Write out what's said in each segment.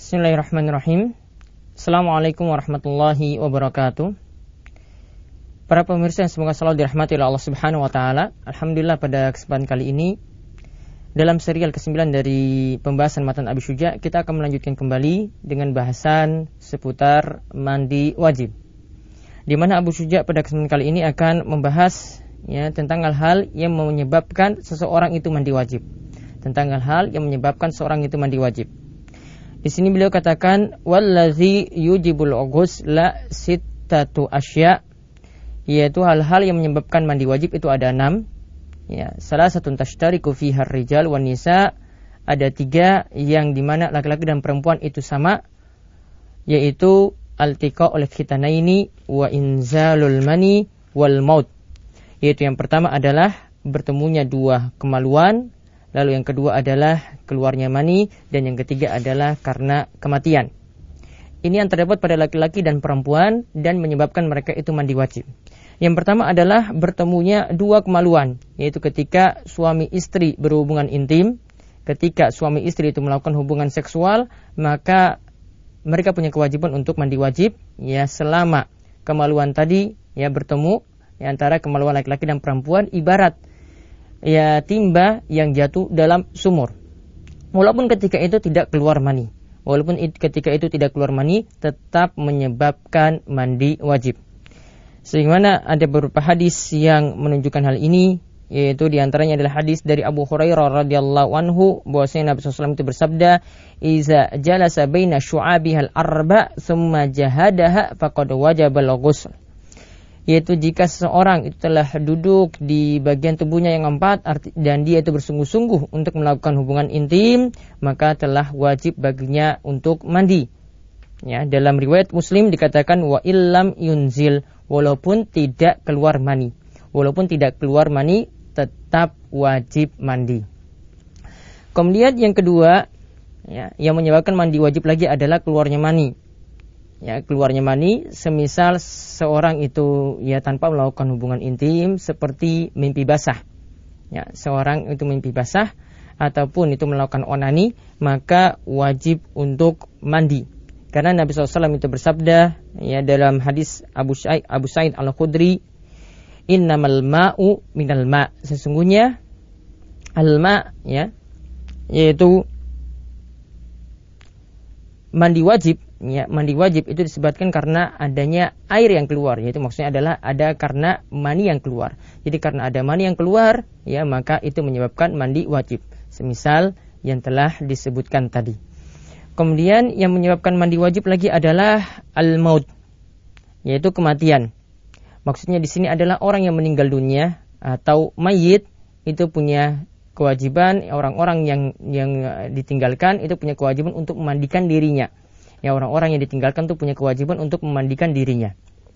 Bismillahirrahmanirrahim. Assalamualaikum warahmatullahi wabarakatuh. Para pemirsa yang semoga selalu dirahmati oleh Allah Subhanahu wa taala. Alhamdulillah pada kesempatan kali ini dalam serial ke-9 dari pembahasan matan Abi Syuja, kita akan melanjutkan kembali dengan bahasan seputar mandi wajib. Di mana Abu Syuja pada kesempatan kali ini akan membahas tentang hal-hal yang menyebabkan seseorang itu mandi wajib. Tentang hal-hal yang menyebabkan seorang itu mandi wajib. Di sini beliau katakan wallazi yujibul ghusla sittatu asya, yaitu hal-hal yang menyebabkan mandi wajib itu ada 6. Salah satu tashtariku fiha rijal wan nisa, ada 3 yang dimana laki-laki dan perempuan itu sama, yaitu altiqa oleh khitanaini wa inzalul mani wal maut, yaitu yang pertama adalah bertemunya 2 kemaluan, lalu yang kedua adalah keluarnya mani, dan yang ketiga adalah karena kematian. Ini yang terdapat pada laki-laki dan perempuan dan menyebabkan mereka itu mandi wajib. Yang pertama adalah bertemunya 2 kemaluan, yaitu ketika suami istri berhubungan intim. Ketika suami istri itu melakukan hubungan seksual, maka mereka punya kewajiban untuk mandi wajib selama kemaluan tadi bertemu antara kemaluan laki-laki dan perempuan, ibarat timba yang jatuh dalam sumur. Walaupun ketika itu tidak keluar mani, tetap menyebabkan mandi wajib. Sebagaimana ada beberapa hadis yang menunjukkan hal ini, yaitu diantaranya adalah hadis dari Abu Hurairah radhiyallahu anhu bahwasanya Nabi SAW itu bersabda, "Iza jalasa baina syu'abihal arba tsumma jahadaha faqad wajabal ghusl." Yaitu jika seseorang itu telah duduk di bagian tubuhnya yang 4 dan dia itu bersungguh-sungguh untuk melakukan hubungan intim, maka telah wajib baginya untuk mandi. Dalam riwayat Muslim dikatakan wa illam yunzil, walaupun tidak keluar mani. Walaupun tidak keluar mani tetap wajib mandi. Kemudian yang kedua yang menyebabkan mandi wajib lagi adalah keluarnya mani. Keluarnya mani semisal seorang itu tanpa melakukan hubungan intim, seperti mimpi basah. Seorang itu mimpi basah ataupun itu melakukan onani, maka wajib untuk mandi. Karena Nabi SAW itu bersabda dalam hadis Abu Sa'id Al-Khudri, "Innamal ma'u minal ma'." Sesungguhnya al-ma' yaitu mandi wajib. Mandi wajib itu disebabkan karena adanya air yang keluar, yaitu maksudnya adalah ada karena mani yang keluar. Jadi karena ada mani yang keluar, maka itu menyebabkan mandi wajib. Semisal yang telah disebutkan tadi. Kemudian yang menyebabkan mandi wajib lagi adalah al-maut, yaitu kematian. Maksudnya di sini adalah orang yang meninggal dunia atau mayit itu punya kewajiban, orang-orang yang ditinggalkan itu punya kewajiban untuk memandikan dirinya. Orang-orang yang ditinggalkan itu punya kewajiban untuk memandikan dirinya.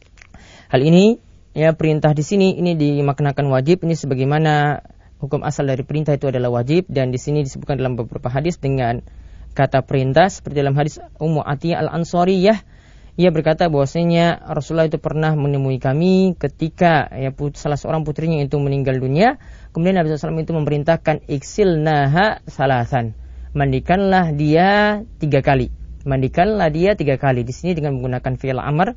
Hal ini perintah di sini ini dimaknakan wajib, ini sebagaimana hukum asal dari perintah itu adalah wajib, dan di sini disebutkan dalam beberapa hadis dengan kata perintah, seperti dalam hadis Ummu Atiyah Al-Ansariyah, ia berkata bahwasanya Rasulullah itu pernah menemui kami ketika salah seorang putrinya itu meninggal dunia. Kemudian Nabi SAW itu memerintahkan iksilnaha salasan, mandikanlah dia 3 kali. Mandikanlah dia 3 kali. Di sini dengan menggunakan fi'il amr,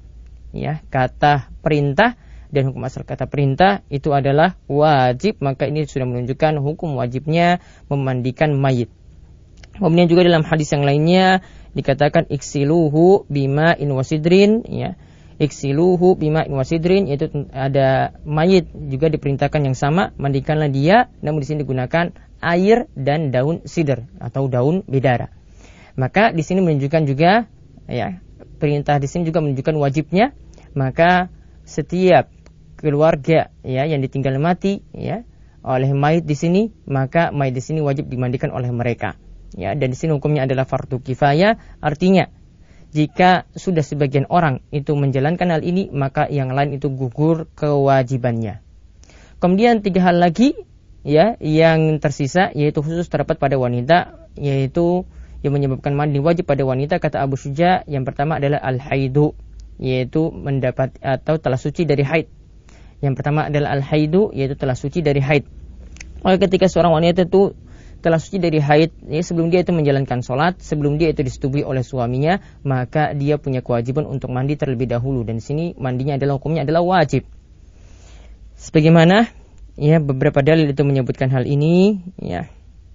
kata perintah, dan hukum asal kata perintah itu adalah wajib, maka ini sudah menunjukkan hukum wajibnya memandikan mayit. Kemudian juga dalam hadis yang lainnya dikatakan iksiluhu bima'in wasidrin, iksiluhu bima'in wasidrin, yaitu ada mayit juga diperintahkan yang sama, mandikanlah dia, namun di sini digunakan air dan daun sidr atau daun bidara. Maka di sini menunjukkan juga perintah di sini juga menunjukkan wajibnya, maka setiap keluarga yang ditinggal mati oleh mayit di sini, maka mayit di sini wajib dimandikan oleh mereka. Dan di sini hukumnya adalah fardu kifayah, artinya jika sudah sebagian orang itu menjalankan hal ini, maka yang lain itu gugur kewajibannya. Kemudian 3 hal lagi yang tersisa, yaitu khusus terdapat pada wanita, yaitu yang menyebabkan mandi wajib pada wanita, kata Abu Syuja, yang pertama adalah al-haidu, yaitu mendapat atau telah suci dari haid. Yang pertama adalah al-haidu, yaitu telah suci dari haid. Maka ketika seorang wanita itu telah suci dari haid, ya, sebelum dia itu menjalankan sholat, sebelum dia itu disetujui oleh suaminya, maka dia punya kewajiban untuk mandi terlebih dahulu. Dan di sini mandinya adalah hukumnya adalah wajib. Sebagaimana ya beberapa dalil itu menyebutkan hal ini, ya.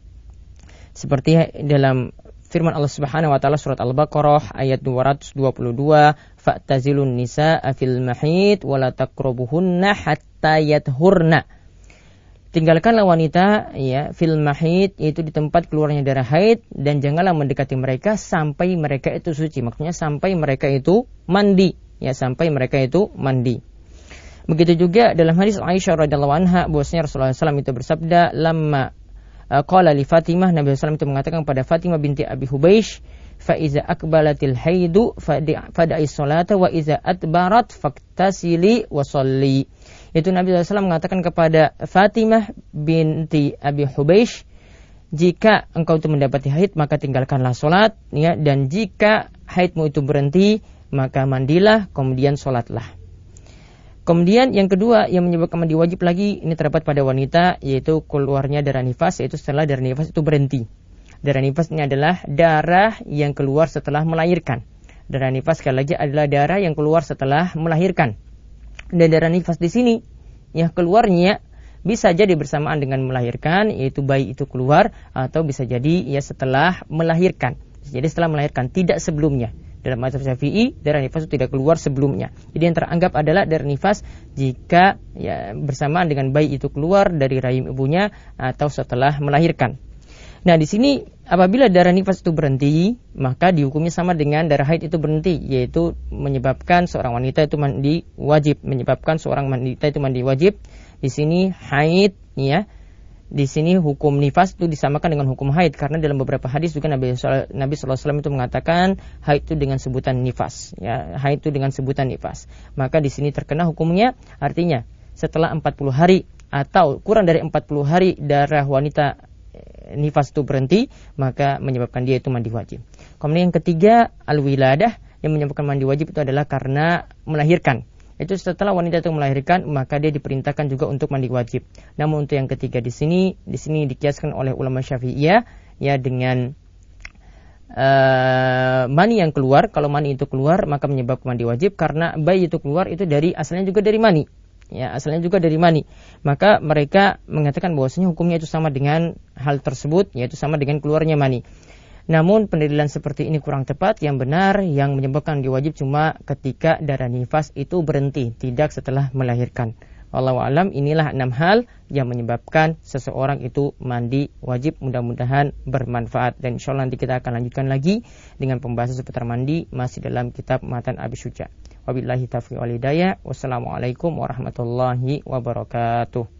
Seperti dalam firman Allah Subhanahu wa taala surat Al-Baqarah ayat 222, fa'tazilun nisaa fil mahid wa la taqrabuhunna hatta yathurna. Tinggalkanlah wanita ya fil mahid, yaitu di tempat keluarnya darah haid, dan janganlah mendekati mereka sampai mereka itu suci. Maksudnya sampai mereka itu mandi, ya, sampai mereka itu mandi. Begitu juga dalam hadis Aisyah radhiyallahu anha bahwasanya Rasulullah SAW itu bersabda, lamma qala li Fatimah, Nabi SAW itu mengatakan kepada Fatimah binti Abi Hubeish, fa iza akbalatil haidu fada'i sholata wa iza adbarat faktasili wa sholli. Itu Nabi SAW mengatakan kepada Fatimah binti Abi Hubeish, jika engkau itu mendapati haid maka tinggalkanlah sholat, ya, dan jika haidmu itu berhenti maka mandilah kemudian sholatlah. Kemudian yang kedua yang menyebabkan mandi wajib lagi, ini terdapat pada wanita, yaitu keluarnya darah nifas, yaitu setelah darah nifas itu berhenti. Darah nifas ini adalah darah yang keluar setelah melahirkan. Darah nifas sekali lagi adalah darah yang keluar setelah melahirkan. Dan darah nifas di sini ya keluarnya bisa jadi bersamaan dengan melahirkan, yaitu bayi itu keluar, atau bisa jadi ya setelah melahirkan. Jadi setelah melahirkan, tidak sebelumnya. Dalam mazhab Syafi'i, darah nifas itu tidak keluar sebelumnya. Jadi yang teranggap adalah darah nifas jika ya bersamaan dengan bayi itu keluar dari rahim ibunya atau setelah melahirkan. Nah, di sini apabila darah nifas itu berhenti, maka dihukumnya sama dengan darah haid itu berhenti, yaitu menyebabkan seorang wanita itu mandi wajib, menyebabkan seorang wanita itu mandi wajib. Di sini haid, ya. Di sini hukum nifas itu disamakan dengan hukum haid, karena dalam beberapa hadis juga Nabi SAW itu mengatakan haid itu dengan sebutan nifas, ya, haid itu dengan sebutan nifas. Maka di sini terkena hukumnya, artinya setelah 40 hari atau kurang dari 40 hari darah wanita nifas itu berhenti, maka menyebabkan dia itu mandi wajib. Kemudian yang ketiga, al-wiladah, yang menyebabkan mandi wajib itu adalah karena melahirkan. Itu setelah wanita itu melahirkan, maka dia diperintahkan juga untuk mandi wajib. Namun untuk yang ketiga di sini dikiaskan oleh ulama Syafi'iyah, ya, dengan mani yang keluar. Kalau mani itu keluar maka menyebabkan mandi wajib, karena bayi itu keluar itu asalnya juga dari mani. Ya, asalnya juga dari mani. Maka mereka mengatakan bahwasanya hukumnya itu sama dengan hal tersebut, yaitu sama dengan keluarnya mani. Namun pendalilan seperti ini kurang tepat. Yang benar yang menyebabkan diwajib cuma ketika darah nifas itu berhenti, tidak setelah melahirkan. Wallahu a'lam. Inilah 6 hal yang menyebabkan seseorang itu mandi wajib. Mudah-mudahan bermanfaat, dan insyaallah nanti kita akan lanjutkan lagi dengan pembahasan seputar mandi masih dalam kitab Matan Abi Syuja. Wabillahi taufiq wal hidayah. Wassalamualaikum warahmatullahi wabarakatuh.